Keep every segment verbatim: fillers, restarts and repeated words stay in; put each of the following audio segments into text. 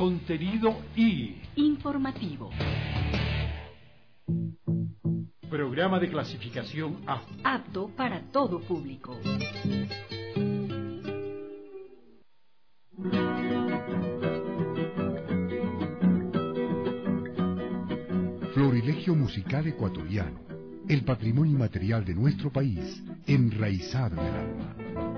contenido y informativo. Programa de clasificación A. Apto para todo público. Florilegio musical ecuatoriano, el patrimonio inmaterial de nuestro país, enraizado en el alma.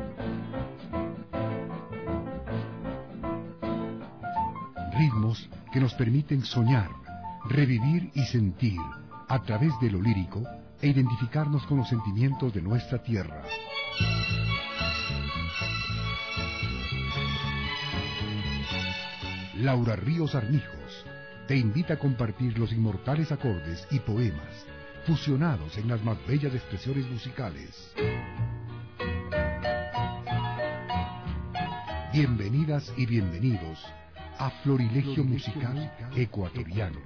Ritmos que nos permiten soñar, revivir y sentir a través de lo lírico e identificarnos con los sentimientos de nuestra tierra. Laura Ríos Armijos te invita a compartir los inmortales acordes y poemas fusionados en las más bellas expresiones musicales. Bienvenidas y bienvenidos a Florilegio Musical Ecuatoriano.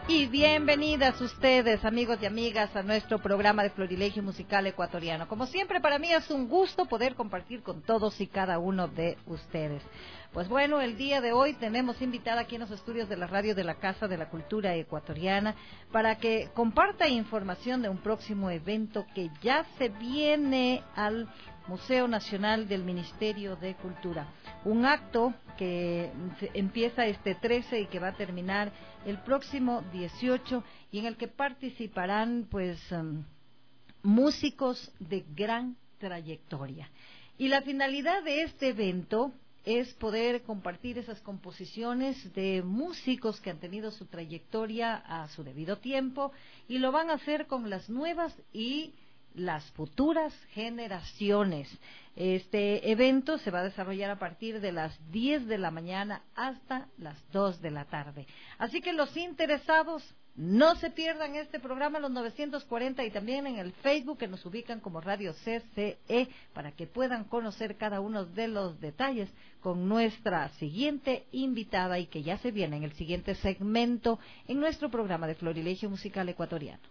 Y bienvenidas ustedes, amigos y amigas, a nuestro programa de Florilegio Musical Ecuatoriano. Como siempre, para mí es un gusto poder compartir con todos y cada uno de ustedes. Pues bueno, el día de hoy tenemos invitada aquí en los estudios de la radio de la Casa de la Cultura Ecuatoriana para que comparta información de un próximo evento que ya se viene al Museo Nacional del Ministerio de Cultura. Un acto que empieza este trece y que va a terminar el próximo dieciocho y en el que participarán pues um, músicos de gran trayectoria. Y la finalidad de este evento es poder compartir esas composiciones de músicos que han tenido su trayectoria a su debido tiempo y lo van a hacer con las nuevas y las futuras generaciones. Este evento se va a desarrollar a partir de las diez de la mañana hasta las dos de la tarde. Así que los interesados no se pierdan este programa, los novecientos cuarenta, y también en el Facebook, que nos ubican como Radio C C E, para que puedan conocer cada uno de los detalles con nuestra siguiente invitada y que ya se viene en el siguiente segmento en nuestro programa de Florilegio Musical Ecuatoriano.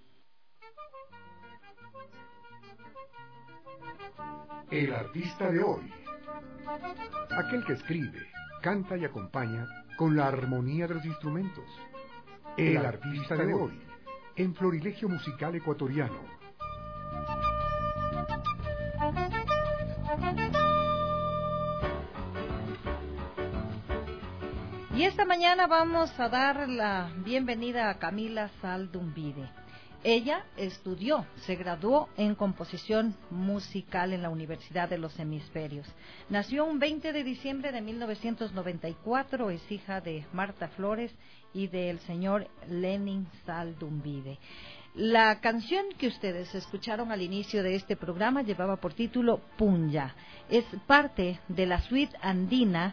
El artista de hoy. Aquel que escribe, canta y acompaña con la armonía de los instrumentos. El artista de hoy, en Florilegio Musical Ecuatoriano. Y esta mañana vamos a dar la bienvenida a Camila Saldumbide. Ella estudió, se graduó en composición musical en la Universidad de los Hemisferios. Nació un veinte de diciembre de mil novecientos noventa y cuatro, es hija de Marta Flores y del señor Lenin Saldumbide. La canción que ustedes escucharon al inicio de este programa llevaba por título Punya. Es parte de la suite andina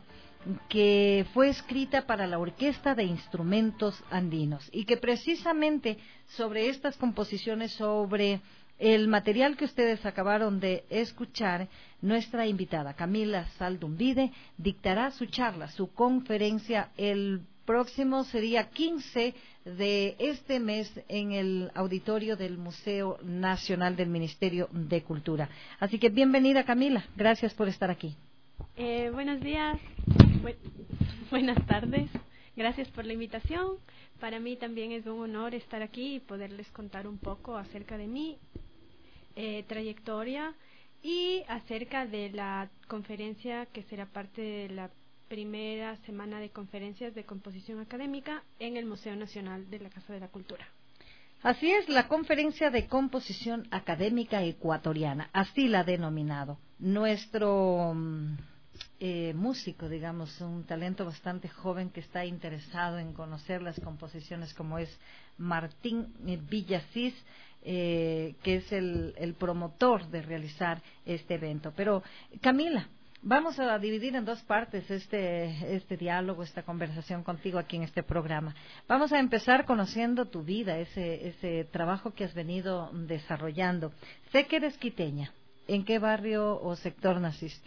que fue escrita para la Orquesta de Instrumentos Andinos y que precisamente sobre estas composiciones, sobre el material que ustedes acabaron de escuchar, nuestra invitada Camila Saldumbide dictará su charla, su conferencia el próximo sería quince de este mes en el auditorio del Museo Nacional del Ministerio de Cultura. Así que bienvenida, Camila, gracias por estar aquí. Eh, buenos días, Bu- buenas tardes, gracias por la invitación. Para mí también es un honor estar aquí y poderles contar un poco acerca de mi eh, trayectoria y acerca de la conferencia que será parte de la primera semana de conferencias de composición académica en el Museo Nacional de la Casa de la Cultura. Así es, la Conferencia de Composición Académica Ecuatoriana, así la ha denominado. Nuestro eh, músico, digamos, un talento bastante joven que está interesado en conocer las composiciones, como es Martín Villasís, eh, que es el, el promotor de realizar este evento. Pero, Camila, vamos a dividir en dos partes este, este diálogo, esta conversación contigo aquí en este programa. Vamos a empezar conociendo tu vida, ese, ese trabajo que has venido desarrollando. Sé que eres quiteña. ¿En qué barrio o sector naciste?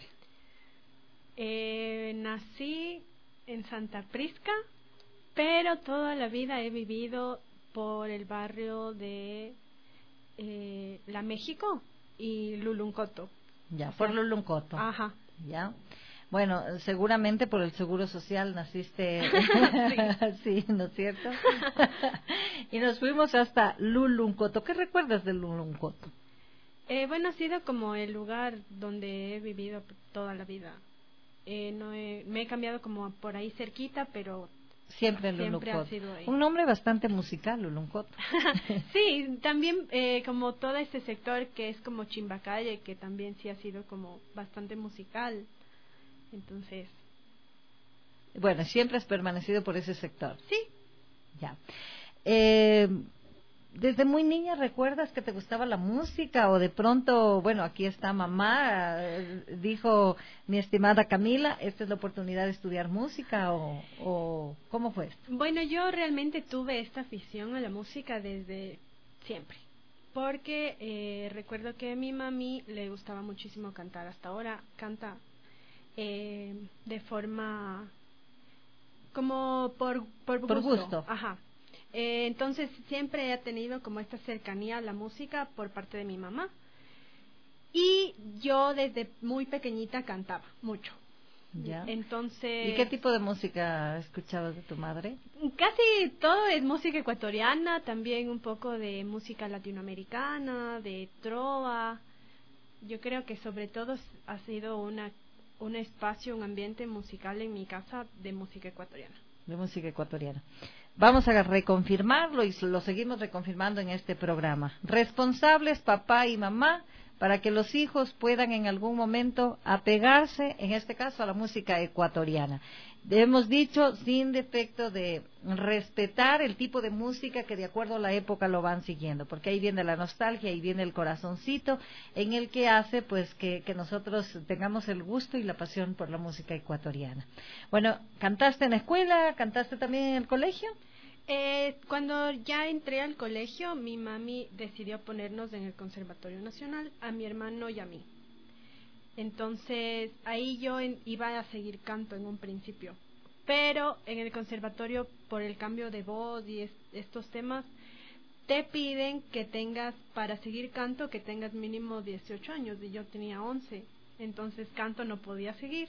Eh, nací en Santa Prisca, pero toda la vida he vivido por el barrio de eh, La México y Luluncoto. Ya, O por sea, Luluncoto. Ajá. Ya. Bueno, seguramente por el Seguro Social naciste, sí, ¿no es cierto? Y nos fuimos hasta Luluncoto. ¿Qué recuerdas de Luluncoto? Eh, bueno, ha sido como el lugar donde he vivido toda la vida. Eh, no he, me he cambiado como por ahí cerquita, pero siempre en siempre ha Luluncoto. sido ahí. Un nombre bastante musical, Luluncoto. Sí, también eh, como todo ese sector que es como Chimbacalle, que también sí ha sido como bastante musical. Entonces, bueno, siempre has permanecido por ese sector. sí. Ya. Eh, ¿Desde muy niña recuerdas que te gustaba la música o de pronto, bueno, aquí está mamá, eh, dijo mi estimada Camila, esta es la oportunidad de estudiar música o, o cómo fue esto? Bueno, yo realmente tuve esta afición a la música desde siempre, porque eh, recuerdo que a mi mami le gustaba muchísimo cantar, hasta ahora canta eh, de forma como por, por gusto. Por gusto. Ajá. Eh, entonces siempre he tenido como esta cercanía a la música por parte de mi mamá. Y yo desde muy pequeñita cantaba mucho. ¿Ya? Entonces, ¿Y qué tipo de música escuchabas de tu madre? Casi todo es música ecuatoriana, también un poco de música latinoamericana, de trova. Yo creo que sobre todo ha sido una un espacio, un ambiente musical en mi casa de música ecuatoriana. De música ecuatoriana. Vamos a reconfirmarlo y lo seguimos reconfirmando en este programa. Responsables papá y mamá para que los hijos puedan en algún momento apegarse, en este caso, a la música ecuatoriana. Hemos dicho, sin defecto, de respetar el tipo de música que de acuerdo a la época lo van siguiendo, porque ahí viene la nostalgia, ahí viene el corazoncito, en el que hace pues que, que nosotros tengamos el gusto y la pasión por la música ecuatoriana. Bueno, ¿cantaste en la escuela? ¿Cantaste también en el colegio? Eh, cuando ya entré al colegio, mi mami decidió ponernos en el Conservatorio Nacional, a mi hermano y a mí. Entonces, ahí yo en, iba a seguir canto en un principio. Pero en el conservatorio, por el cambio de voz y es, estos temas, te piden que tengas, para seguir canto, que tengas mínimo dieciocho años. Y yo tenía once. Entonces, canto no podía seguir.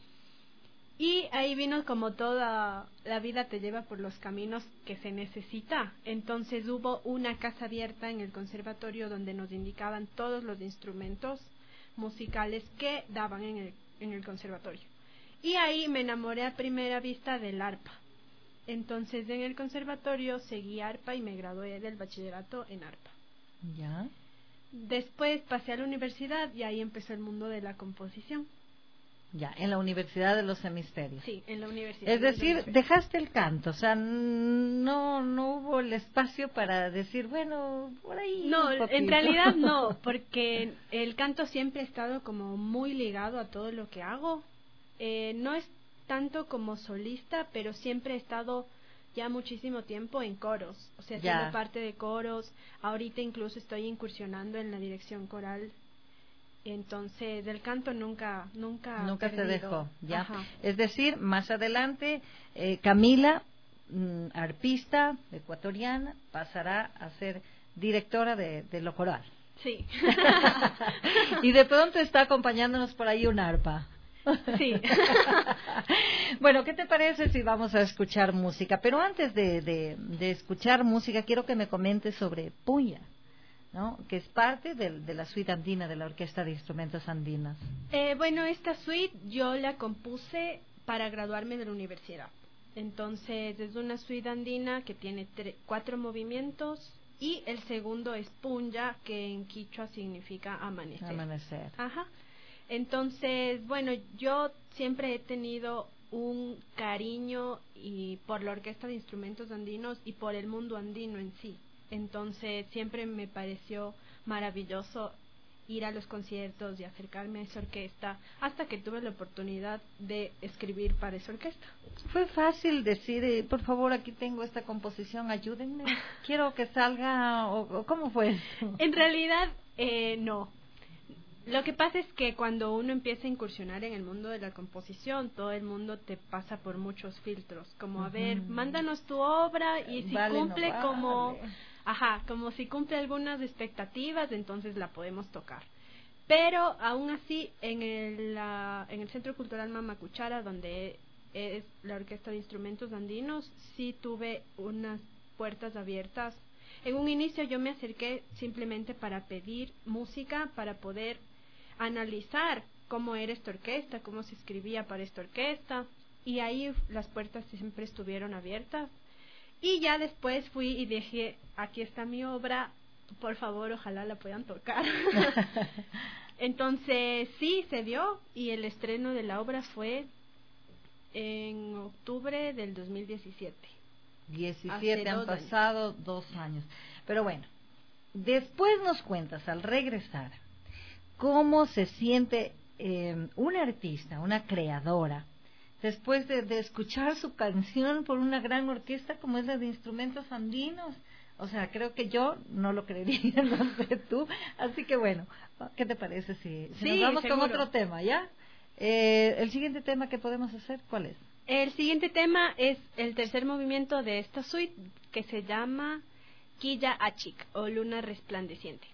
Y ahí vino como toda la vida te lleva por los caminos que se necesita. Entonces hubo una casa abierta en el conservatorio donde nos indicaban todos los instrumentos musicales que daban en el, en el conservatorio. Y ahí me enamoré a primera vista del arpa. Entonces en el conservatorio seguí arpa y me gradué del bachillerato en arpa. Ya. Después pasé a la universidad y ahí empezó el mundo de la composición. Ya, en la Universidad de los Hemisferios. Sí, en la universidad. Es decir, dejaste el canto, o sea, no no hubo el espacio para decir, bueno, por ahí. No, en realidad no, porque el canto siempre ha estado como muy ligado a todo lo que hago. Eh, no es tanto como solista, pero siempre he estado ya muchísimo tiempo en coros, o sea, siendo parte de coros. Ahorita incluso estoy incursionando en la dirección coral. Entonces, del canto nunca nunca nunca se dejó, ya. Ajá. Es decir, más adelante eh, Camila, mm, arpista ecuatoriana, pasará a ser directora de, de lo coral. Sí. Y de pronto está acompañándonos por ahí un arpa. Sí. Bueno, ¿qué te parece si vamos a escuchar música? Pero antes de, de, de escuchar música, quiero que me comentes sobre Puya, ¿no? Que es parte de, de la suite andina de la Orquesta de Instrumentos Andinos. Eh, bueno, esta suite yo la compuse para graduarme de la universidad. Entonces es una suite andina que tiene tre- cuatro movimientos y el segundo es Punya, que en quichua significa amanecer. Amanecer. Ajá. Entonces, bueno, yo siempre he tenido un cariño y por la Orquesta de Instrumentos Andinos y por el mundo andino en sí. Entonces siempre me pareció maravilloso ir a los conciertos y acercarme a esa orquesta hasta que tuve la oportunidad de escribir para esa orquesta. Fue fácil decir, eh, por favor, aquí tengo esta composición, ayúdenme, quiero que salga, o, o ¿cómo fue? En realidad, eh, no. Lo que pasa es que cuando uno empieza a incursionar en el mundo de la composición, todo el mundo te pasa por muchos filtros, como uh-huh. a ver, mándanos tu obra y si vale, cumple no vale. como... Ajá, como si cumple algunas expectativas, entonces la podemos tocar. Pero aún así, en el, la, en el Centro Cultural Mamacuchara, donde es la Orquesta de Instrumentos Andinos, sí tuve unas puertas abiertas. En un inicio yo me acerqué simplemente para pedir música, para poder analizar cómo era esta orquesta, cómo se escribía para esta orquesta, y ahí las puertas siempre estuvieron abiertas. Y ya después fui y dije, aquí está mi obra, por favor, ojalá la puedan tocar. Entonces, sí, se dio, y el estreno de la obra fue en octubre del dos mil diecisiete. diecisiete, han pasado años. dos años. Pero bueno, después nos cuentas, al regresar, cómo se siente eh, una artista, una creadora, después de, de escuchar su canción por una gran orquesta como es la de Instrumentos Andinos. O sea, creo que yo no lo creería, no sé tú. Así que bueno, ¿qué te parece si, si sí, nos vamos seguro. con otro tema, ya? Eh, el siguiente tema que podemos hacer, ¿cuál es? El siguiente tema es el tercer movimiento de esta suite, que se llama Quilla Achik o Luna Resplandeciente.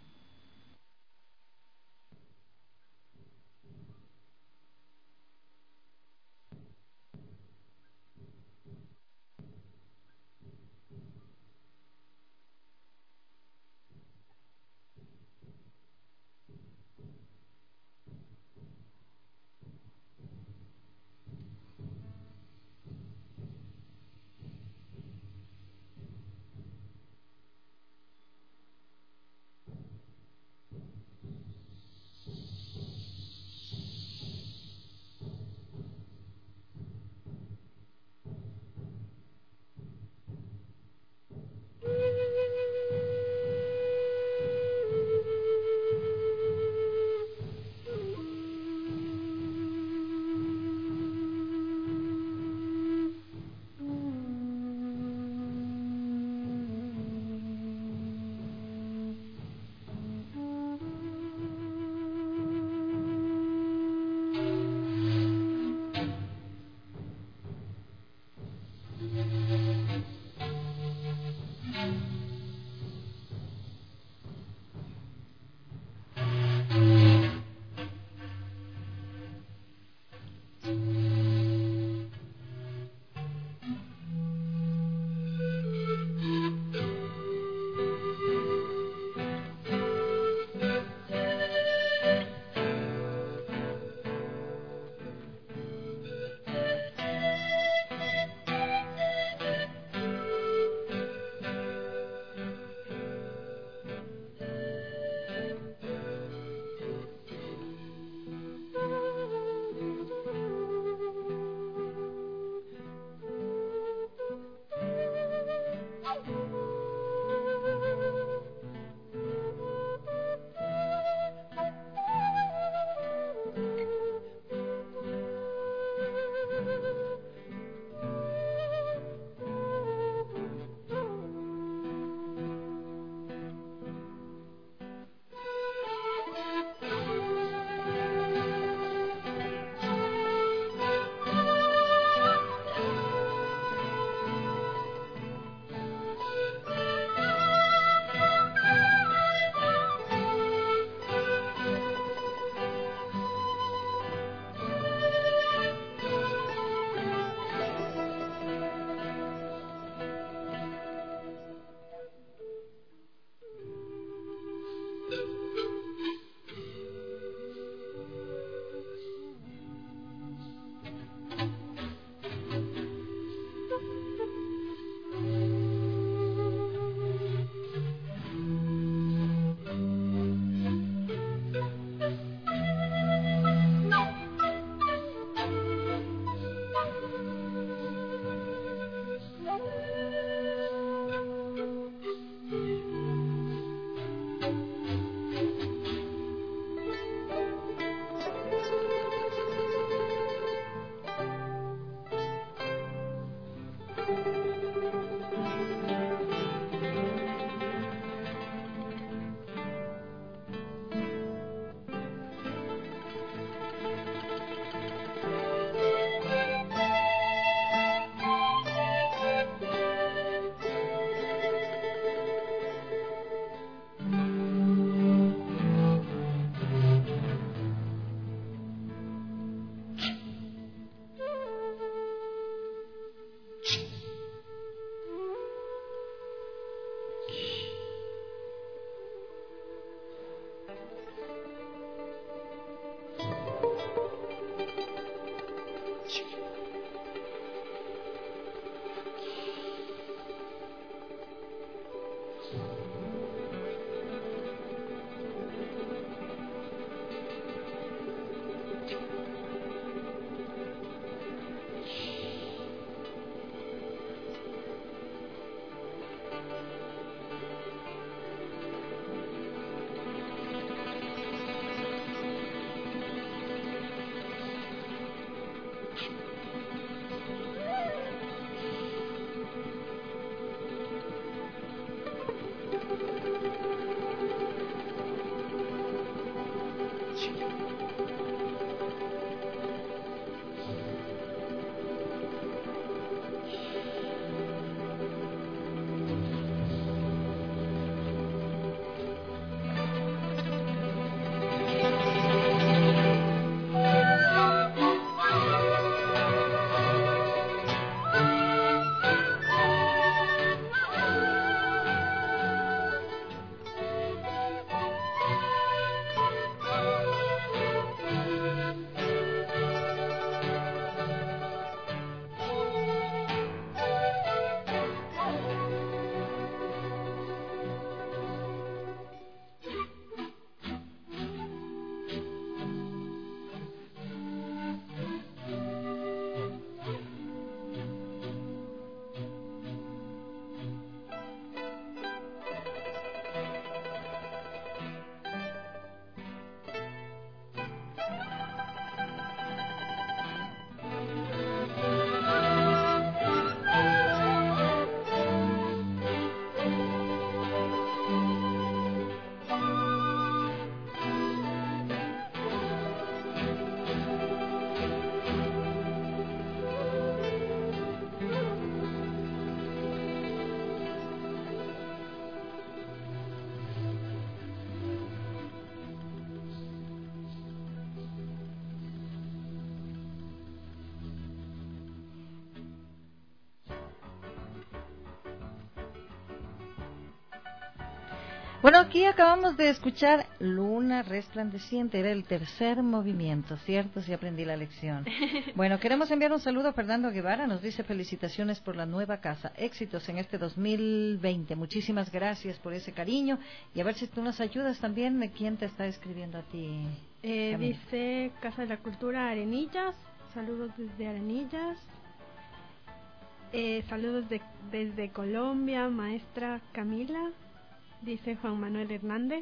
Bueno, aquí acabamos de escuchar Luna Resplandeciente, era el tercer movimiento, ¿cierto? Sí aprendí la lección. Bueno, queremos enviar un saludo a Fernando Guevara, nos dice felicitaciones por la nueva casa, éxitos en este dos mil veinte, muchísimas gracias por ese cariño, y a ver si tú nos ayudas también, ¿quién te está escribiendo a ti? Eh, dice Casa de la Cultura Arenillas, saludos desde Arenillas, eh, saludos de, desde Colombia, maestra Camila. Dice Juan Manuel Hernández.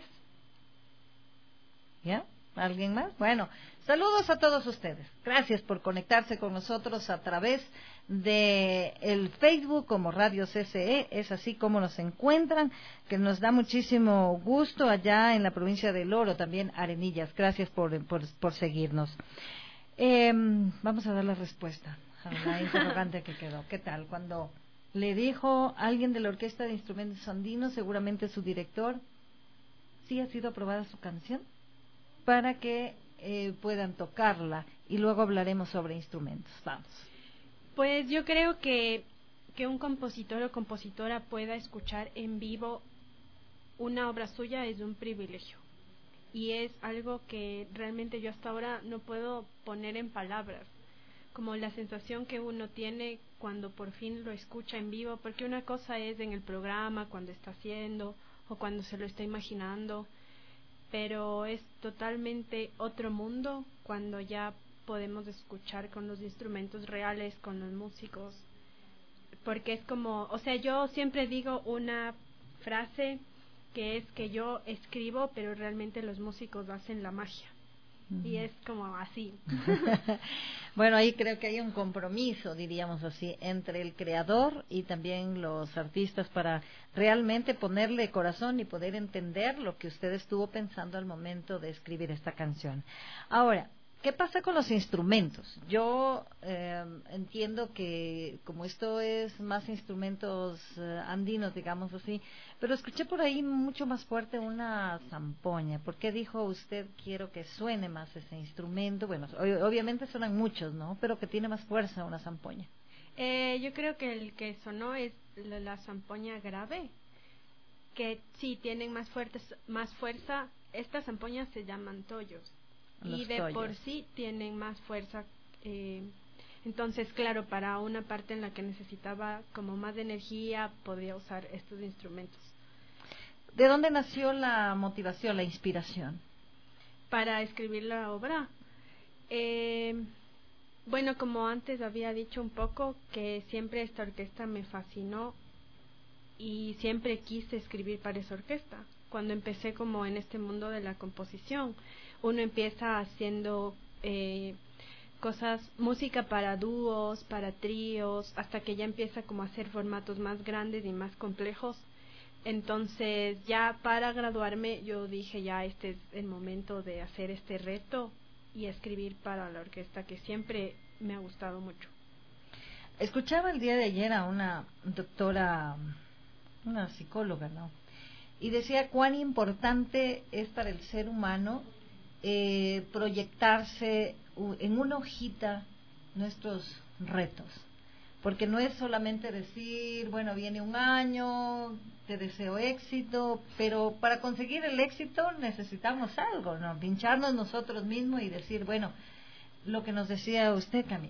¿Ya? ¿Alguien más? Bueno, saludos a todos ustedes. Gracias por conectarse con nosotros a través de el Facebook como Radio C C E. Es así como nos encuentran, que nos da muchísimo gusto allá en la provincia del Oro, también Arenillas. Gracias por, por, por seguirnos. Eh, vamos a dar la respuesta a la interrogante que quedó. ¿Qué tal? Cuando le dijo alguien de la Orquesta de Instrumentos Andinos, seguramente su director, sí ha sido aprobada su canción, para que eh, puedan tocarla, y luego hablaremos sobre instrumentos. Vamos. Pues yo creo que, que un compositor o compositora pueda escuchar en vivo una obra suya es un privilegio, y es algo que realmente yo hasta ahora no puedo poner en palabras, como la sensación que uno tiene cuando por fin lo escucha en vivo, porque una cosa es en el programa, cuando está haciendo o cuando se lo está imaginando, pero es totalmente otro mundo cuando ya podemos escuchar con los instrumentos reales, con los músicos, porque es como, o sea, yo siempre digo una frase que es que yo escribo, pero realmente los músicos hacen la magia. Y es como así. Bueno, ahí creo que hay un compromiso, diríamos así, entre el creador y también los artistas para realmente ponerle corazón y poder entender lo que usted estuvo pensando al momento de escribir esta canción. Ahora, ¿qué pasa con los instrumentos? Yo eh, entiendo que como esto es más instrumentos eh, andinos, digamos así, pero escuché por ahí mucho más fuerte una zampoña. ¿Por qué dijo usted quiero que suene más ese instrumento? Bueno, obviamente suenan muchos, ¿no? Pero que tiene más fuerza una zampoña. Eh, yo creo que el que sonó es la, la zampoña grave, que sí tienen más, fuertes, más fuerza. Estas zampoñas se llaman tollos. Los y de tollos. por sí tienen más fuerza, eh, entonces claro, para una parte en la que necesitaba como más energía podía usar estos instrumentos. ¿De dónde nació la motivación, la inspiración? Para escribir la obra, eh, bueno, como antes había dicho un poco, que siempre esta orquesta me fascinó y siempre quise escribir para esa orquesta. Cuando empecé como en este mundo de la composición, uno empieza haciendo eh, cosas, música para dúos, para tríos, hasta que ya empieza como a hacer formatos más grandes y más complejos. Entonces ya para graduarme yo dije ya este es el momento de hacer este reto y escribir para la orquesta, que siempre me ha gustado mucho. Escuchaba el día de ayer a una doctora, una psicóloga, ¿no? Y decía cuán importante es para el ser humano eh, proyectarse en una hojita nuestros retos, porque no es solamente decir, bueno, viene un año, te deseo éxito, pero para conseguir el éxito necesitamos algo, ¿no? Pincharnos nosotros mismos y decir, bueno, lo que nos decía usted, Camila,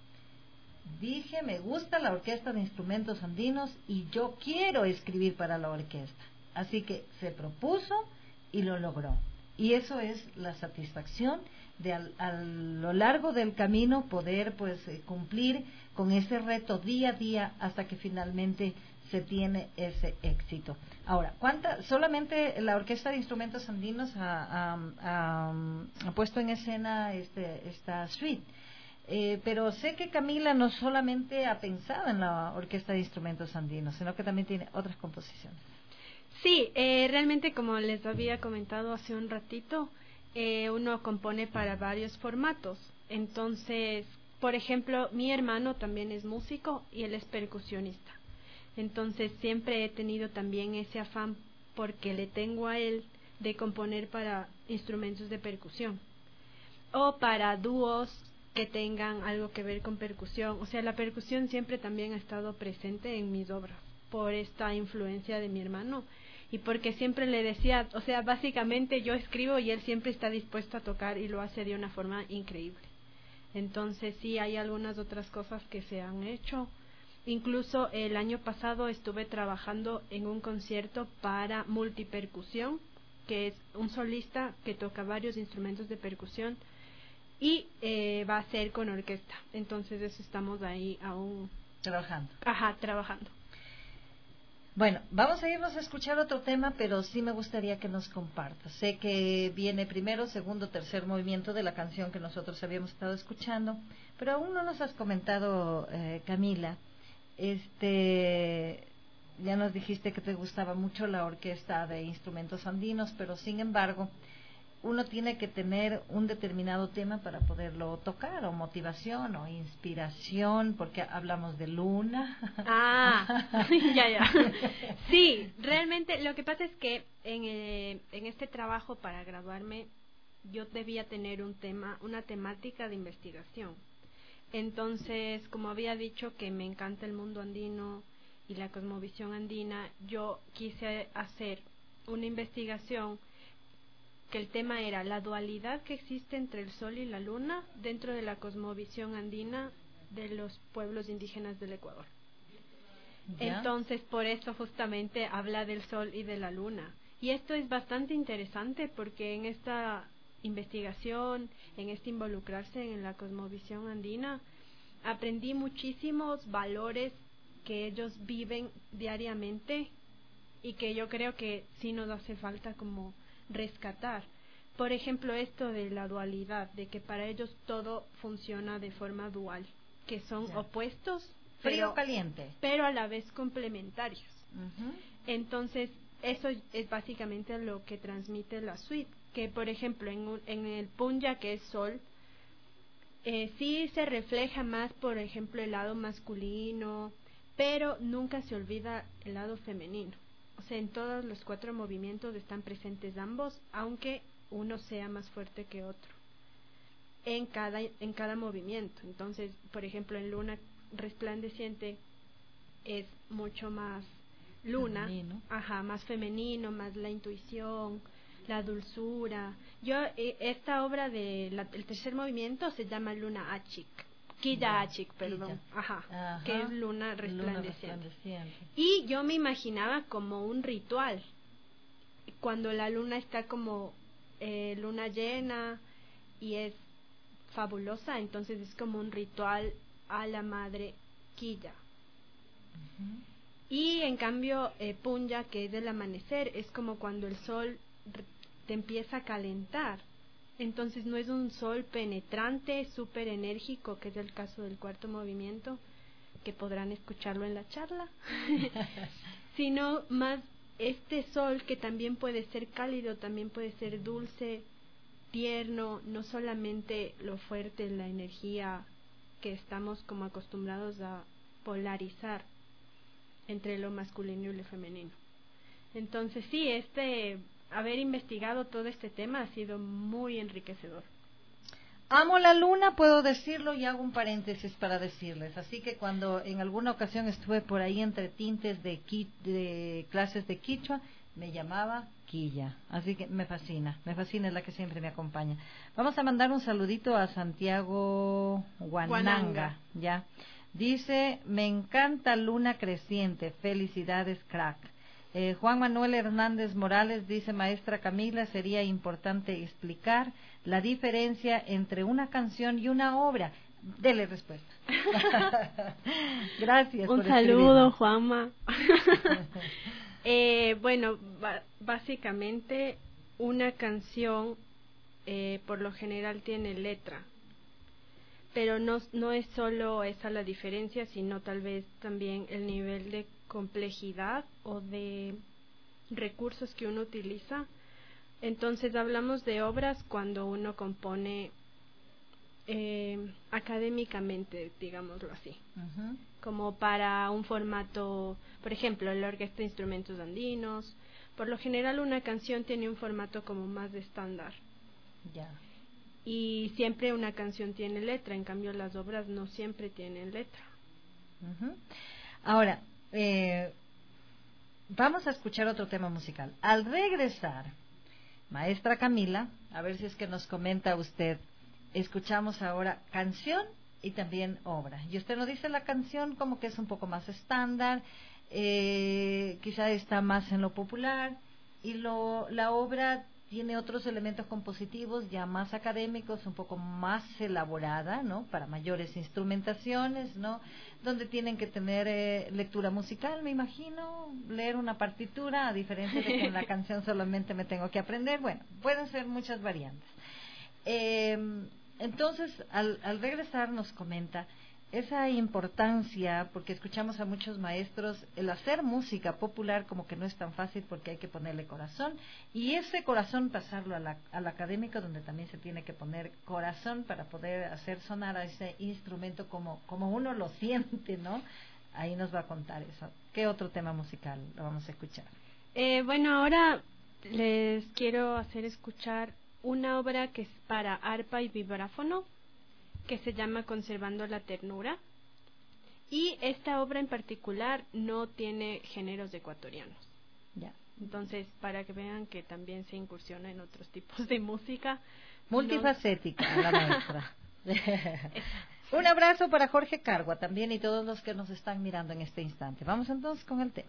dije, me gusta la Orquesta de Instrumentos Andinos y yo quiero escribir para la orquesta. Así que se propuso y lo logró. Y eso es la satisfacción de al, a lo largo del camino poder pues eh, cumplir con ese reto día a día hasta que finalmente se tiene ese éxito. Ahora, ¿cuánta, solamente la Orquesta de Instrumentos Andinos ha, ha, ha, ha puesto en escena este, esta suite? Eh, pero sé que Camila no solamente ha pensado en la Orquesta de Instrumentos Andinos, sino que también tiene otras composiciones. Sí, eh, realmente como les había comentado hace un ratito, eh, uno compone para varios formatos. Entonces, por ejemplo, mi hermano también es músico y él es percusionista. Entonces siempre he tenido también ese afán, porque le tengo a él, de componer para instrumentos de percusión o para dúos que tengan algo que ver con percusión. O sea, la percusión siempre también ha estado presente en mis obras por esta influencia de mi hermano. y porque siempre le decía, o sea, básicamente yo escribo y él siempre está dispuesto a tocar y lo hace de una forma increíble. Entonces sí, hay algunas otras cosas que se han hecho. Incluso el año pasado estuve trabajando en un concierto para multipercusión, que es un solista que toca varios instrumentos de percusión y eh, va a ser con orquesta. Entonces eso estamos ahí aún trabajando. Ajá, trabajando. Bueno, vamos a irnos a escuchar otro tema, pero sí me gustaría que nos compartas. Sé que viene primero, segundo, tercer movimiento de la canción que nosotros habíamos estado escuchando, pero aún no nos has comentado, eh, Camila. Este, ya nos dijiste que te gustaba mucho la orquesta de instrumentos andinos, pero sin embargo, uno tiene que tener un determinado tema para poderlo tocar, o motivación, o inspiración, porque hablamos de luna. Ah, ya, ya. Sí, realmente lo que pasa es que en, eh, en este trabajo para graduarme, yo debía tener un tema, una temática de investigación. Entonces, como había dicho que me encanta el mundo andino y la cosmovisión andina, yo quise hacer una investigación que el tema era la dualidad que existe entre el sol y la luna dentro de la cosmovisión andina de los pueblos indígenas del Ecuador. ¿Ya? Entonces, por eso justamente habla del sol y de la luna. Y esto es bastante interesante porque en esta investigación, en este involucrarse en la cosmovisión andina, aprendí muchísimos valores que ellos viven diariamente y que yo creo que sí nos hace falta como rescatar. Por ejemplo, esto de la dualidad, de que para ellos todo funciona de forma dual, que son ya. opuestos, frío o caliente, pero a la vez complementarios. Uh-huh. Entonces, eso es básicamente lo que transmite la suite, que por ejemplo en, un, en el punya, que es sol, eh, sí se refleja más, por ejemplo, el lado masculino, pero nunca se olvida el lado femenino. O sea, en todos los cuatro movimientos están presentes ambos, aunque uno sea más fuerte que otro en cada en cada movimiento. Entonces, por ejemplo, en luna resplandeciente es mucho más luna, femenino. Ajá, más femenino, más la intuición, la dulzura. Yo eh, esta obra de la, el tercer movimiento se llama Luna Achik, Quilla Achik, perdón, ajá, ajá, que es luna resplandeciente. luna resplandeciente. Y yo me imaginaba como un ritual cuando la luna está como eh, luna llena y es fabulosa, entonces es como un ritual a la madre Quilla. Uh-huh. Y en cambio eh, Punya, que es del amanecer, es como cuando el sol te empieza a calentar. Entonces no es un sol penetrante, súper enérgico, que es el caso del cuarto movimiento, que podrán escucharlo en la charla, sino más este sol que también puede ser cálido, también puede ser dulce, tierno, no solamente lo fuerte, la energía que estamos como acostumbrados a polarizar entre lo masculino y lo femenino. Entonces sí, este haber investigado todo este tema ha sido muy enriquecedor. Amo la luna, puedo decirlo, y hago un paréntesis para decirles. Así que cuando en alguna ocasión estuve por ahí entre tintes de, qui, de clases de quichua, me llamaba Quilla. Así que me fascina, me fascina, es la que siempre me acompaña. Vamos a mandar un saludito a Santiago Guananga, Guananga. Ya. Dice, me encanta luna creciente, felicidades crack. Eh, Juan Manuel Hernández Morales dice, maestra Camila, sería importante explicar la diferencia entre una canción y una obra. Dele respuesta. Gracias. Un por saludo, Juanma. eh, bueno, básicamente una canción eh, por lo general tiene letra, pero no, no es solo esa la diferencia, sino tal vez también el nivel de complejidad o de recursos que uno utiliza. Entonces hablamos de obras cuando uno compone eh, académicamente, digámoslo así, uh-huh. como para un formato, por ejemplo, la orquesta de instrumentos andinos. Por lo general una canción tiene un formato como más de estándar. Ya. Y siempre una canción tiene letra, en cambio las obras no siempre tienen letra. Uh-huh. Ahora, eh, vamos a escuchar otro tema musical. Al regresar, maestra Camila, a ver si es que nos comenta usted, escuchamos ahora canción y también obra. Y usted nos dice la canción como que es un poco más estándar, eh, quizá está más en lo popular, y lo, la obra tiene otros elementos compositivos ya más académicos, un poco más elaborada, ¿no? Para mayores instrumentaciones, ¿no? Donde tienen que tener eh, lectura musical, me imagino, leer una partitura, a diferencia de que en la canción solamente me tengo que aprender. Bueno, pueden ser muchas variantes. Eh, entonces, al, al regresar nos comenta esa importancia, porque escuchamos a muchos maestros, el hacer música popular como que no es tan fácil porque hay que ponerle corazón, y ese corazón pasarlo a la, al académico, donde también se tiene que poner corazón para poder hacer sonar a ese instrumento como, como uno lo siente, ¿no? Ahí nos va a contar eso. ¿Qué otro tema musical lo vamos a escuchar? Eh, bueno, ahora les quiero hacer escuchar una obra que es para arpa y vibráfono, que se llama Conservando la Ternura, y esta obra en particular no tiene géneros ecuatorianos. Ya. Entonces, para que vean que también se incursiona en otros tipos de música. Multifacética, no... la maestra. Un abrazo para Jorge Cargua también y todos los que nos están mirando en este instante. Vamos entonces con el tema.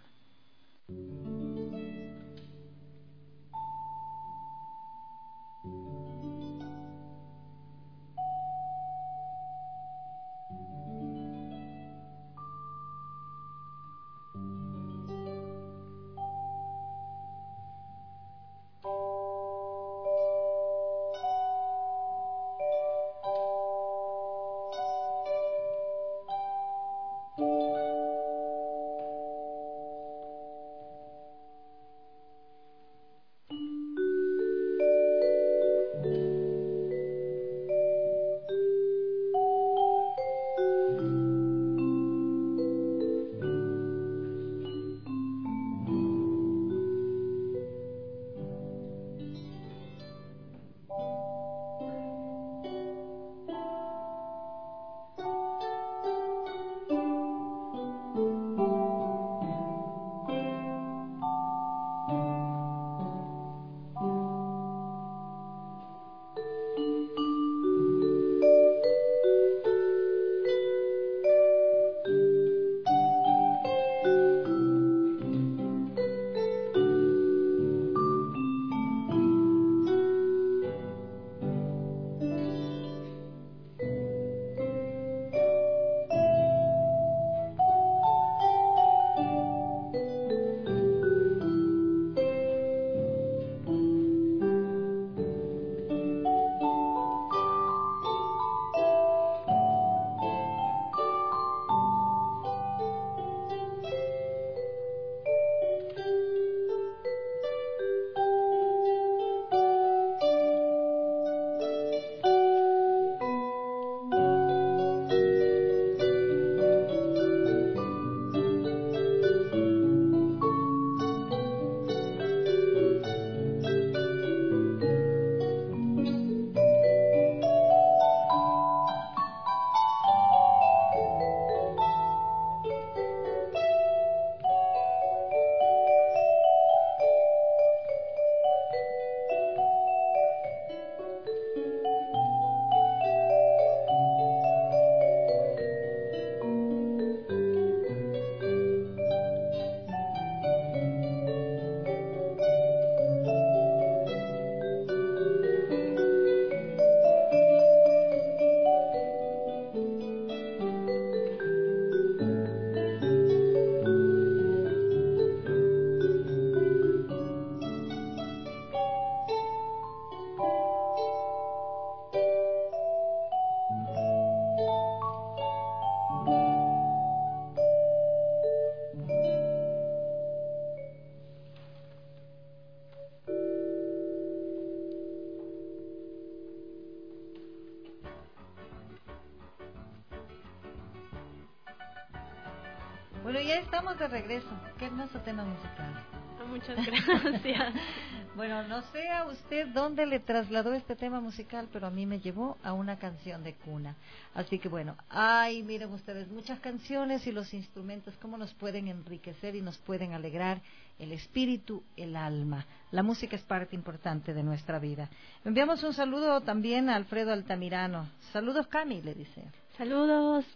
Bueno, ya estamos de regreso. Qué hermoso tema musical. Muchas gracias. Bueno, no sé a usted dónde le trasladó este tema musical, pero a mí me llevó a una canción de cuna. Así que bueno, ay, miren ustedes, muchas canciones y los instrumentos, cómo nos pueden enriquecer y nos pueden alegrar el espíritu, el alma. La música es parte importante de nuestra vida. Enviamos un saludo también a Alfredo Altamirano. Saludos, Cami, le dice. Saludos.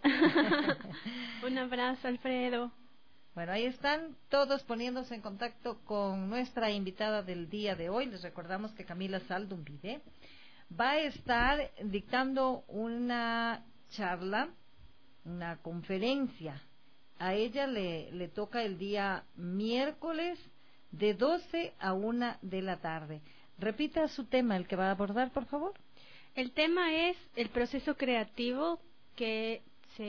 Un abrazo, Alfredo. Bueno, ahí están todos poniéndose en contacto con nuestra invitada del día de hoy. Les recordamos que Camila Zaldumbide va a estar dictando una charla, una conferencia. A ella le, le toca el día miércoles de doce a una de la tarde. Repita su tema, el que va a abordar, por favor. El tema es el proceso creativo que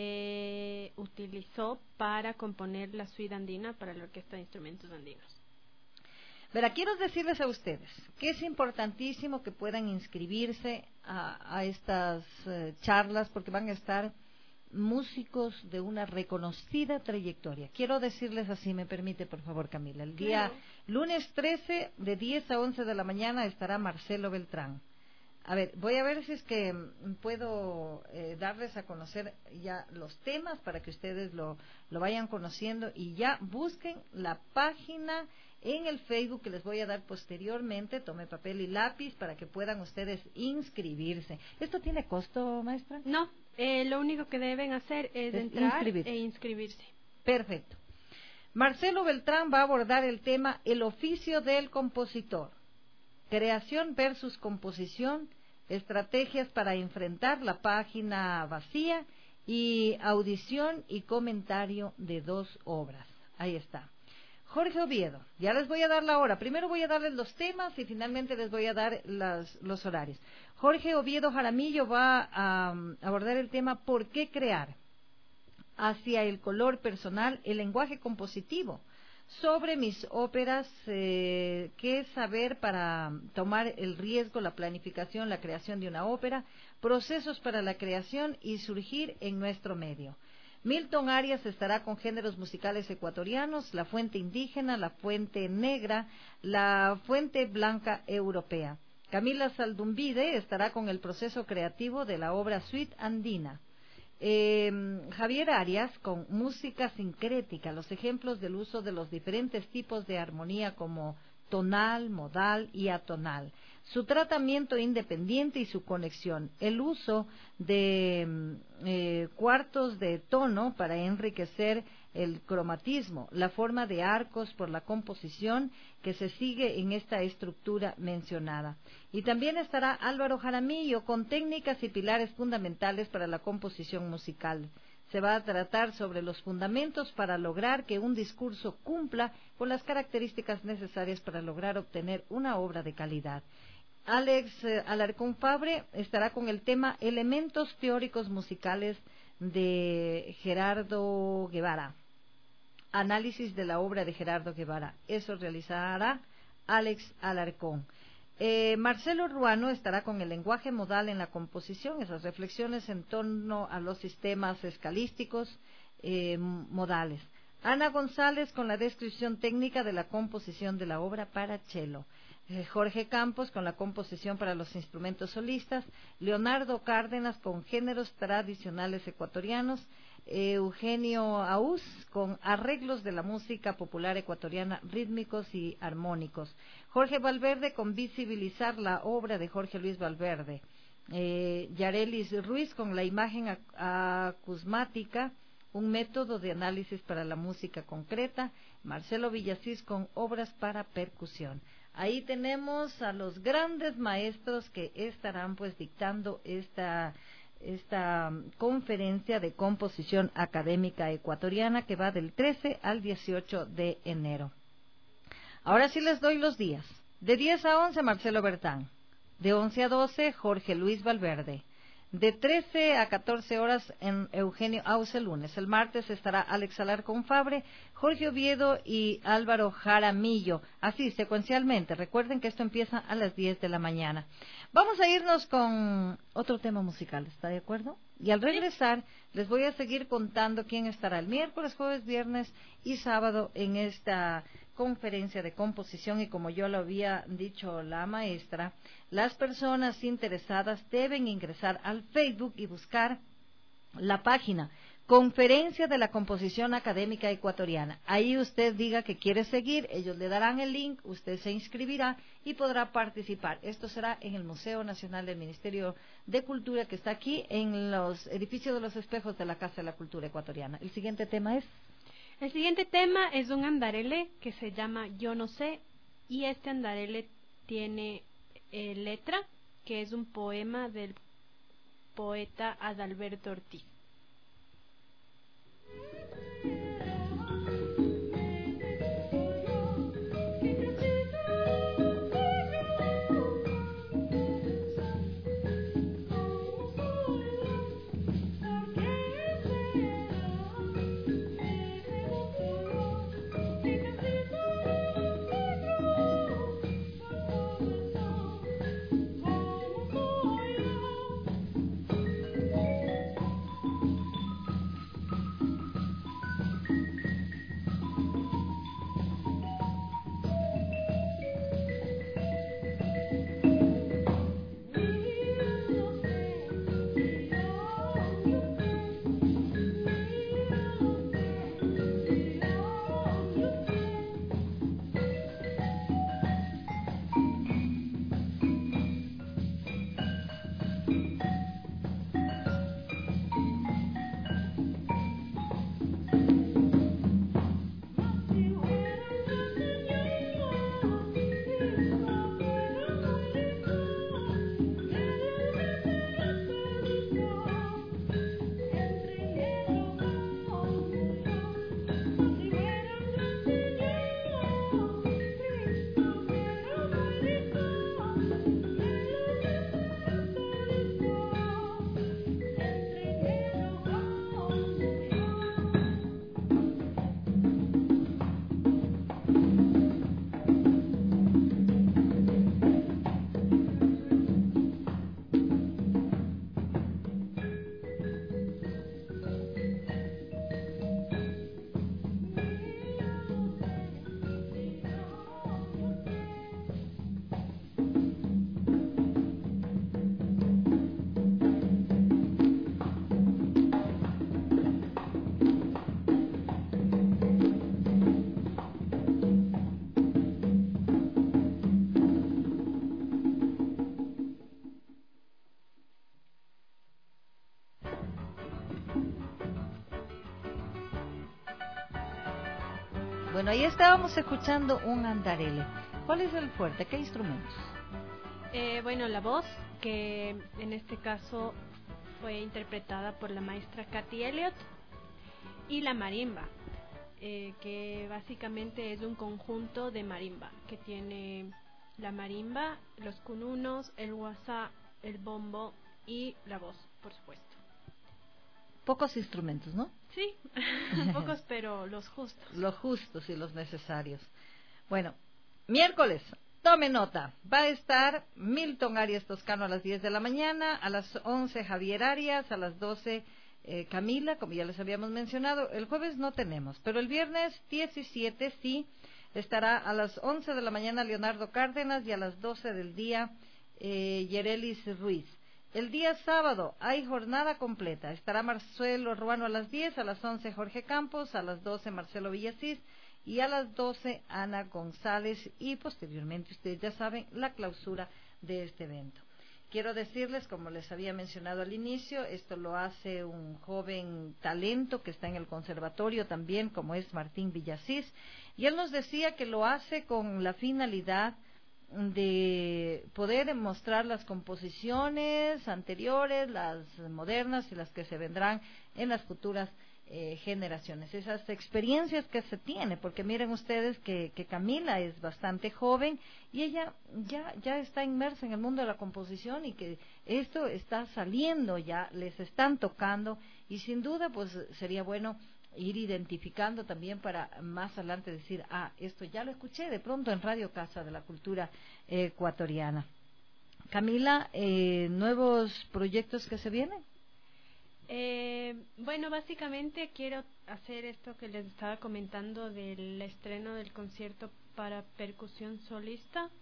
se utilizó para componer la suite andina para la Orquesta de Instrumentos Andinos. Verá, quiero decirles a ustedes que es importantísimo que puedan inscribirse a, a estas uh, charlas porque van a estar músicos de una reconocida trayectoria. Quiero decirles así, me permite, por favor, Camila. El día claro. lunes trece de diez a once de la mañana estará Marcelo Beltrán. A ver, voy a ver si es que puedo eh, darles a conocer ya los temas para que ustedes lo, lo vayan conociendo y ya busquen la página en el Facebook que les voy a dar posteriormente. Tome papel y lápiz para que puedan ustedes inscribirse. ¿Esto tiene costo, maestra? No, eh, lo único que deben hacer es, es entrar inscribirse. e inscribirse. Perfecto. Marcelo Beltrán va a abordar el tema El oficio del compositor. Creación versus composición, estrategias para enfrentar la página vacía y audición y comentario de dos obras. Ahí está. Jorge Oviedo, ya les voy a dar la hora. Primero voy a darles los temas y finalmente les voy a dar las, los horarios. Jorge Oviedo Jaramillo va a um, abordar el tema ¿Por qué crear? Hacia el color personal, el lenguaje compositivo. Sobre mis óperas, eh, qué saber para tomar el riesgo, la planificación, la creación de una ópera, procesos para la creación y surgir en nuestro medio. Milton Arias estará con géneros musicales ecuatorianos, la fuente indígena, la fuente negra, la fuente blanca europea. Camila Zaldumbide estará con el proceso creativo de la obra Suite Andina. Eh, Javier Arias con música sincrética, los ejemplos del uso de los diferentes tipos de armonía como tonal, modal y atonal, su tratamiento independiente y su conexión, el uso de eh, cuartos de tono para enriquecer el cromatismo, la forma de arcos por la composición que se sigue en esta estructura mencionada. Y también estará Álvaro Jaramillo con técnicas y pilares fundamentales para la composición musical. Se va a tratar sobre los fundamentos para lograr que un discurso cumpla con las características necesarias para lograr obtener una obra de calidad. Alex eh, Alarcón Fabre estará con el tema Elementos teóricos musicales de Gerardo Guevara. Análisis de la obra de Gerardo Guevara. Eso realizará Alex Alarcón. Eh, Marcelo Ruano estará con el lenguaje modal en la composición, esas reflexiones en torno a los sistemas escalísticos eh, modales. Ana González con la descripción técnica de la composición de la obra para cello. Eh, Jorge Campos con la composición para los instrumentos solistas. Leonardo Cárdenas con géneros tradicionales ecuatorianos. Eh, Eugenio Aúz con arreglos de la música popular ecuatoriana rítmicos y armónicos. Jorge Valverde con visibilizar la obra de Jorge Luis Valverde. Eh, Yarelis Ruiz con la imagen ac acusmática, un método de análisis para la música concreta. Marcelo Villasís con obras para percusión. Ahí tenemos a los grandes maestros que estarán pues dictando esta esta conferencia de composición académica ecuatoriana que va del trece al dieciocho de enero. Ahora sí les doy los días. De diez a once, Marcelo Bertán. De once a doce, Jorge Luis Valverde. De trece a catorce horas en Eugenio Aúz el lunes. El martes estará Alex Alarcón Fabre, Jorge Oviedo y Álvaro Jaramillo. Así, secuencialmente. Recuerden que esto empieza a las diez de la mañana. Vamos a irnos con otro tema musical, ¿está de acuerdo? Y al regresar les voy a seguir contando quién estará el miércoles, jueves, viernes y sábado en esta conferencia de composición. Y como yo lo había dicho la maestra, las personas interesadas deben ingresar al Facebook y buscar la página Conferencia de la Composición Académica Ecuatoriana. Ahí usted diga que quiere seguir, ellos le darán el link, usted se inscribirá y podrá participar. Esto será en el Museo Nacional del Ministerio de Cultura, que está aquí en los edificios de los espejos de la Casa de la Cultura Ecuatoriana. El siguiente tema es... El siguiente tema es un andarele que se llama Yo no sé, y este andarele tiene eh, letra, que es un poema del poeta Adalberto Ortiz. Bueno, ahí estábamos escuchando un andarele. ¿Cuál es el fuerte? ¿Qué instrumentos? Eh, bueno, la voz, que en este caso fue interpretada por la maestra Katy Elliott, y la marimba, eh, que básicamente es un conjunto de marimba, que tiene la marimba, los cununos, el guasá, el bombo y la voz, por supuesto. Pocos instrumentos, ¿no? Sí, pocos, pero los justos. Los justos y los necesarios. Bueno, miércoles, tome nota, va a estar Milton Arias Toscano a las diez de la mañana, a las once Javier Arias, a las doce eh, Camila, como ya les habíamos mencionado. El jueves no tenemos, pero el viernes diecisiete sí estará a las once de la mañana Leonardo Cárdenas y a las doce del día eh, Yerelis Ruiz. El día sábado hay jornada completa. Estará Marcelo Ruano a las diez, a las once Jorge Campos, a las doce Marcelo Villasís y a las doce Ana González, y posteriormente, ustedes ya saben, la clausura de este evento. Quiero decirles, como les había mencionado al inicio, esto lo hace un joven talento que está en el conservatorio también, como es Martín Villasís, y él nos decía que lo hace con la finalidad de poder mostrar las composiciones anteriores, las modernas y las que se vendrán en las futuras eh, generaciones, esas experiencias que se tiene, porque miren ustedes que, que Camila es bastante joven y ella ya, ya está inmersa en el mundo de la composición, y que esto está saliendo ya, les están tocando, y sin duda pues sería bueno ir identificando también para más adelante decir, ah, esto ya lo escuché de pronto en Radio Casa de la Cultura Ecuatoriana. Camila, eh, ¿nuevos proyectos que se vienen? Eh, bueno, básicamente quiero hacer esto que les estaba comentando del estreno del concierto para percusión solista.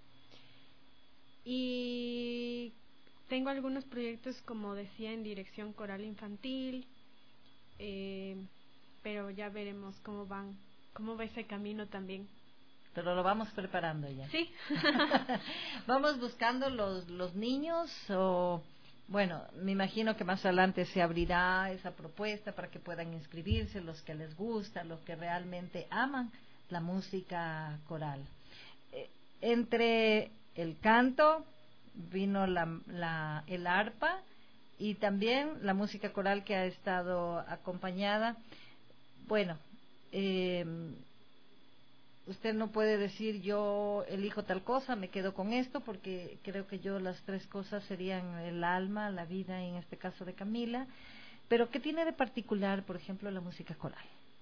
Y tengo algunos proyectos, como decía, en dirección coral infantil, eh, pero ya veremos cómo van, cómo va ese camino también. Pero lo vamos preparando ya. Sí. Vamos buscando los, los niños o... Bueno, me imagino que más adelante se abrirá esa propuesta para que puedan inscribirse los que les gusta, los que realmente aman la música coral. Eh, entre el canto vino la, la, el arpa y también la música coral que ha estado acompañada. Bueno, eh, usted no puede decir yo elijo tal cosa, me quedo con esto, porque creo que yo las tres cosas serían el alma, la vida, en este caso de Camila. Pero ¿qué tiene de particular, por ejemplo, la música coral?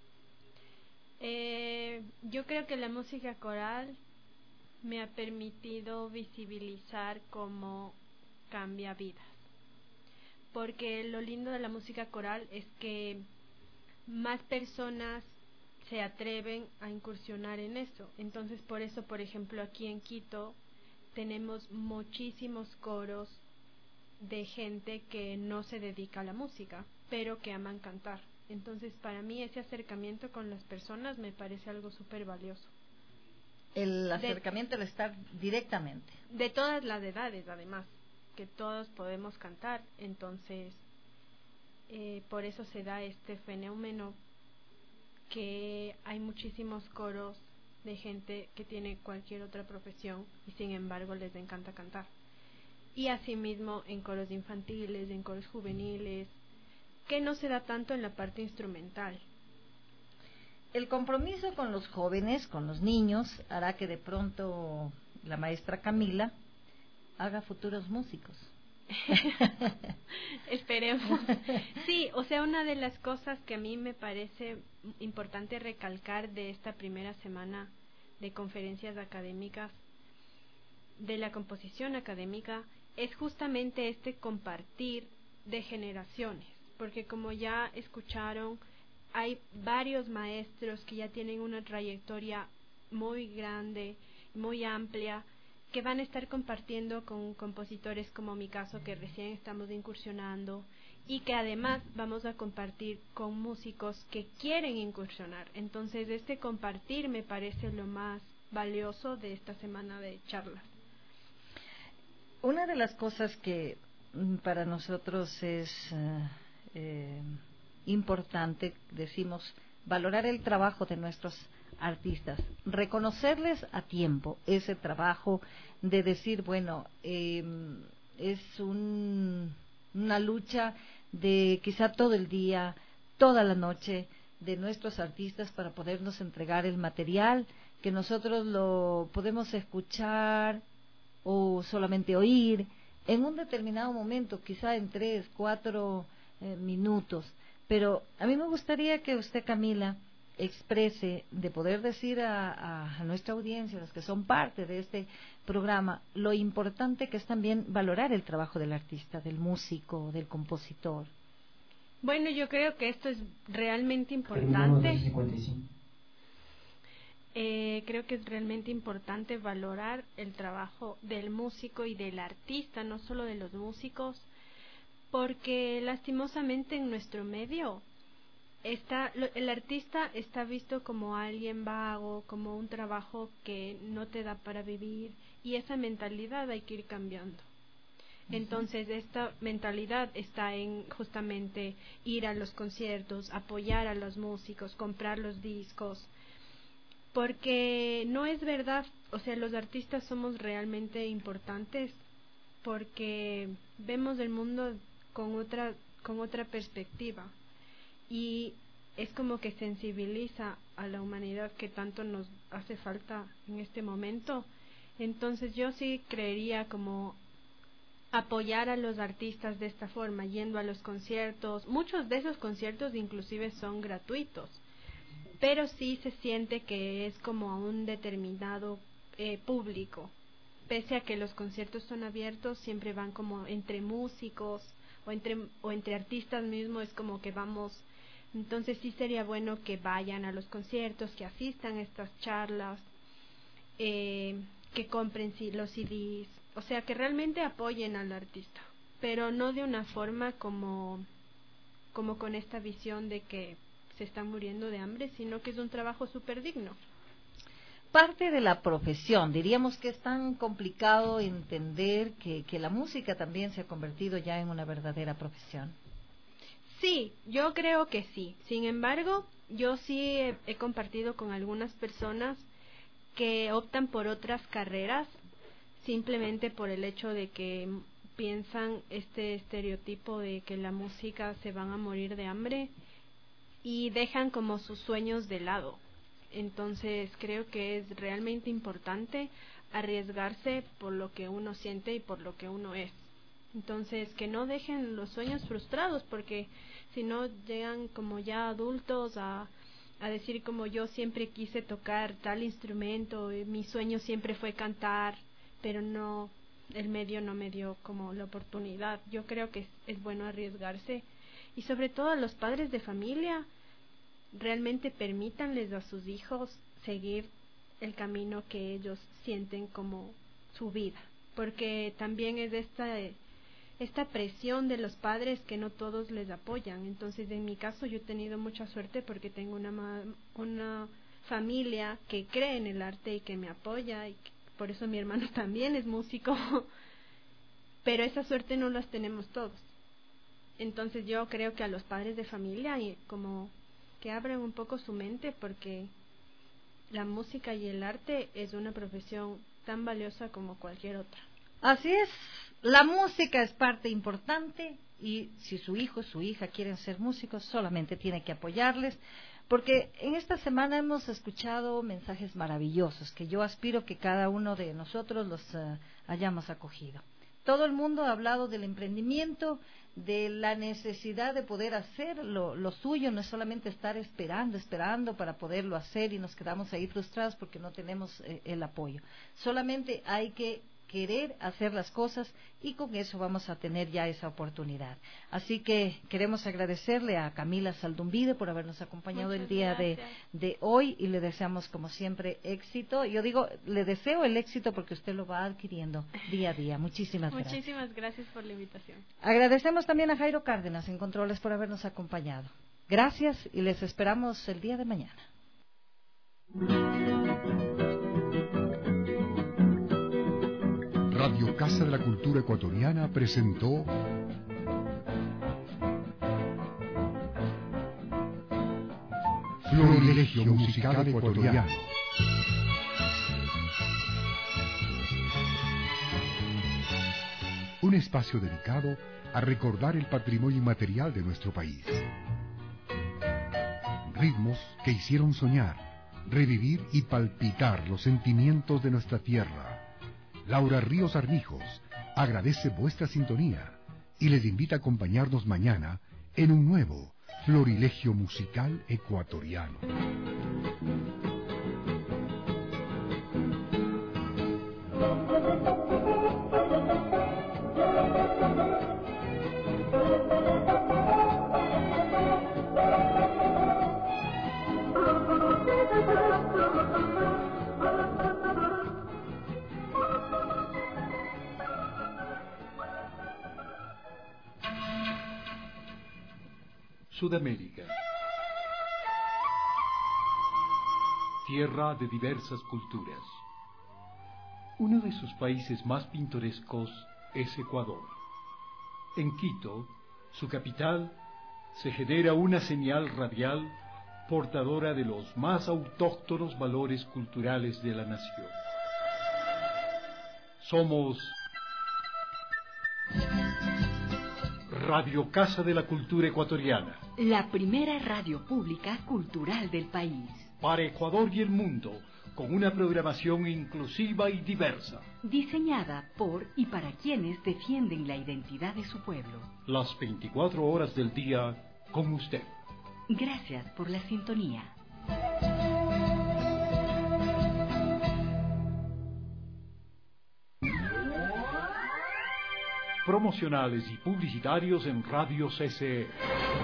Eh, yo creo que la música coral me ha permitido visibilizar cómo cambia vidas. Porque lo lindo de la música coral es que más personas se atreven a incursionar en eso. Entonces, por eso, por ejemplo, aquí en Quito tenemos muchísimos coros de gente que no se dedica a la música, pero que aman cantar. Entonces, para mí ese acercamiento con las personas me parece algo súper valioso. El acercamiento, el estar directamente. De todas las edades, además, que todos podemos cantar. Entonces, eh, por eso se da este fenómeno que hay muchísimos coros de gente que tiene cualquier otra profesión y sin embargo les encanta cantar. Y asimismo en coros infantiles, en coros juveniles, que no se da tanto en la parte instrumental. El compromiso con los jóvenes, con los niños, hará que de pronto la maestra Camila haga futuros músicos. Esperemos. Sí, o sea, una de las cosas que a mí me parece importante recalcar de esta primera semana de conferencias académicas, de la composición académica, es justamente este compartir de generaciones, porque como ya escucharon, hay varios maestros que ya tienen una trayectoria muy grande, muy amplia, que van a estar compartiendo con compositores como mi caso, que recién estamos incursionando, y que además vamos a compartir con músicos que quieren incursionar. Entonces este compartir me parece lo más valioso de esta semana de charlas. Una de las cosas que para nosotros es eh, eh, importante, decimos, valorar el trabajo de nuestros artistas, reconocerles a tiempo ese trabajo de decir, bueno, eh, es un, una lucha de quizá todo el día, toda la noche de nuestros artistas para podernos entregar el material, que nosotros lo podemos escuchar o solamente oír en un determinado momento, quizá en tres, cuatro eh, minutos. Pero a mí me gustaría que usted, Camila, exprese, de poder decir a, a nuestra audiencia, los que son parte de este programa, lo importante que es también valorar el trabajo del artista, del músico, del compositor. Bueno, yo creo que esto es realmente importante. Eh, creo que es realmente importante valorar el trabajo del músico y del artista, no solo de los músicos, porque lastimosamente en nuestro medio Está, el artista está visto como alguien vago, como un trabajo que no te da para vivir, y esa mentalidad hay que ir cambiando. Entonces esta mentalidad está en justamente ir a los conciertos, apoyar a los músicos, comprar los discos, porque no es verdad, o sea, los artistas somos realmente importantes porque vemos el mundo con otra, con otra perspectiva. Y es como que sensibiliza a la humanidad que tanto nos hace falta en este momento. Entonces yo sí creería como apoyar a los artistas de esta forma, yendo a los conciertos. Muchos de esos conciertos inclusive son gratuitos, pero sí se siente que es como a un determinado eh, público, pese a que los conciertos son abiertos, siempre van como entre músicos o entre, o entre artistas mismos, es como que vamos. Entonces sí sería bueno que vayan a los conciertos, que asistan a estas charlas, eh, que compren sí, los C Ds, o sea, que realmente apoyen al artista, pero no de una forma como, como con esta visión de que se están muriendo de hambre, sino que es un trabajo súper digno. Parte de la profesión, diríamos que es tan complicado entender que, que la música también se ha convertido ya en una verdadera profesión. Sí, yo creo que sí. Sin embargo, yo sí he, he compartido con algunas personas que optan por otras carreras simplemente por el hecho de que piensan este estereotipo de que la música se van a morir de hambre y dejan como sus sueños de lado. Entonces creo que es realmente importante arriesgarse por lo que uno siente y por lo que uno es. Entonces que no dejen los sueños frustrados, porque si no llegan como ya adultos a, a decir como yo siempre quise tocar tal instrumento, y mi sueño siempre fue cantar, pero no, el medio no me dio como la oportunidad. Yo creo que es, es bueno arriesgarse, y sobre todo a los padres de familia, realmente permítanles a sus hijos seguir el camino que ellos sienten como su vida, porque también es esta esta presión de los padres que no todos les apoyan. Entonces en mi caso yo he tenido mucha suerte porque tengo una ma- una familia que cree en el arte y que me apoya, y que, por eso mi hermano también es músico, pero esa suerte no las tenemos todos. Entonces yo creo que a los padres de familia y como que abran un poco su mente, porque la música y el arte es una profesión tan valiosa como cualquier otra. Así es, la música es parte importante, y si su hijo o su hija quieren ser músicos, solamente tiene que apoyarles, porque en esta semana hemos escuchado mensajes maravillosos que yo aspiro que cada uno de nosotros los uh, hayamos acogido. Todo el mundo ha hablado del emprendimiento, de la necesidad de poder hacer lo, lo suyo, no es solamente estar esperando, esperando para poderlo hacer y nos quedamos ahí frustrados porque no tenemos eh, el apoyo. Solamente hay que querer hacer las cosas, y con eso vamos a tener ya esa oportunidad. Así que queremos agradecerle a Camila Saldumbide por habernos acompañado Muchas el día de, de hoy, y le deseamos como siempre éxito. Yo digo, le deseo el éxito porque usted lo va adquiriendo día a día. Muchísimas gracias. Muchísimas gracias por la invitación. Agradecemos también a Jairo Cárdenas en Controles por habernos acompañado. Gracias, y les esperamos el día de mañana. Radio Casa de la Cultura Ecuatoriana presentó Florilegio Musical Ecuatoriano. Un espacio dedicado a recordar el patrimonio inmaterial de nuestro país. Ritmos que hicieron soñar, revivir y palpitar los sentimientos de nuestra tierra. Laura Ríos Armijos agradece vuestra sintonía y les invita a acompañarnos mañana en un nuevo Florilegio Musical Ecuatoriano. Sudamérica, tierra de diversas culturas. Uno de sus países más pintorescos es Ecuador. En Quito, su capital, se genera una señal radial portadora de los más autóctonos valores culturales de la nación. Somos Radio Casa de la Cultura Ecuatoriana, la primera radio pública cultural del país. para Ecuador y el mundo, con una programación inclusiva y diversa. Diseñada por y para quienes defienden la identidad de su pueblo. Las veinticuatro horas del día con usted. Gracias por la sintonía. promocionales y publicitarios en Radio C C E.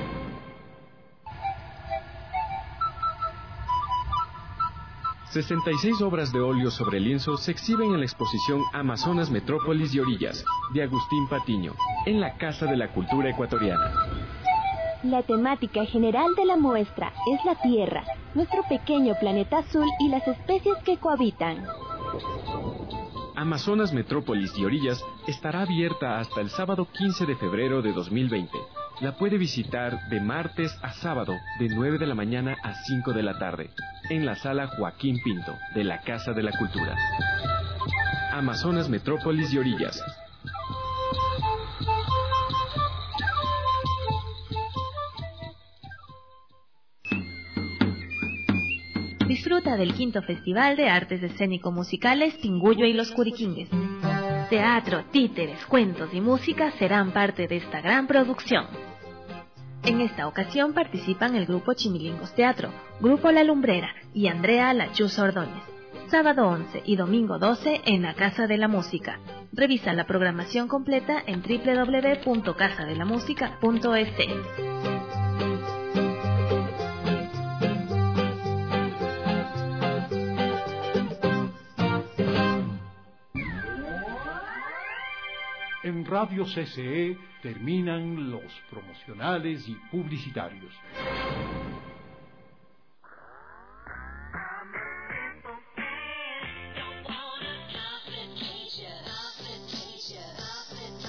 sesenta y seis obras de óleo sobre lienzo se exhiben en la exposición Amazonas, Metrópolis y Orillas, de Agustín Patiño, en la Casa de la Cultura Ecuatoriana. La temática general de la muestra es la Tierra, nuestro pequeño planeta azul y las especies que cohabitan. Amazonas, Metrópolis y Orillas estará abierta hasta el sábado quince de febrero de dos mil veinte. La puede visitar de martes a sábado de nueve de la mañana a cinco de la tarde en la sala Joaquín Pinto de la Casa de la Cultura. Amazonas, Metrópolis y Orillas. Disfruta del quinto Festival de Artes Escénico-Musicales Tingullo y los Curiquingues. Teatro, títeres, cuentos y música serán parte de esta gran producción. En esta ocasión participan el grupo Chimilingos Teatro, Grupo La Lumbrera y Andrea La Chuza Ordóñez. Sábado once y domingo doce en la Casa de la Música. Revisa la programación completa en doble u doble u doble u punto casa de la música punto es. En Radio C C E terminan los promocionales y publicitarios.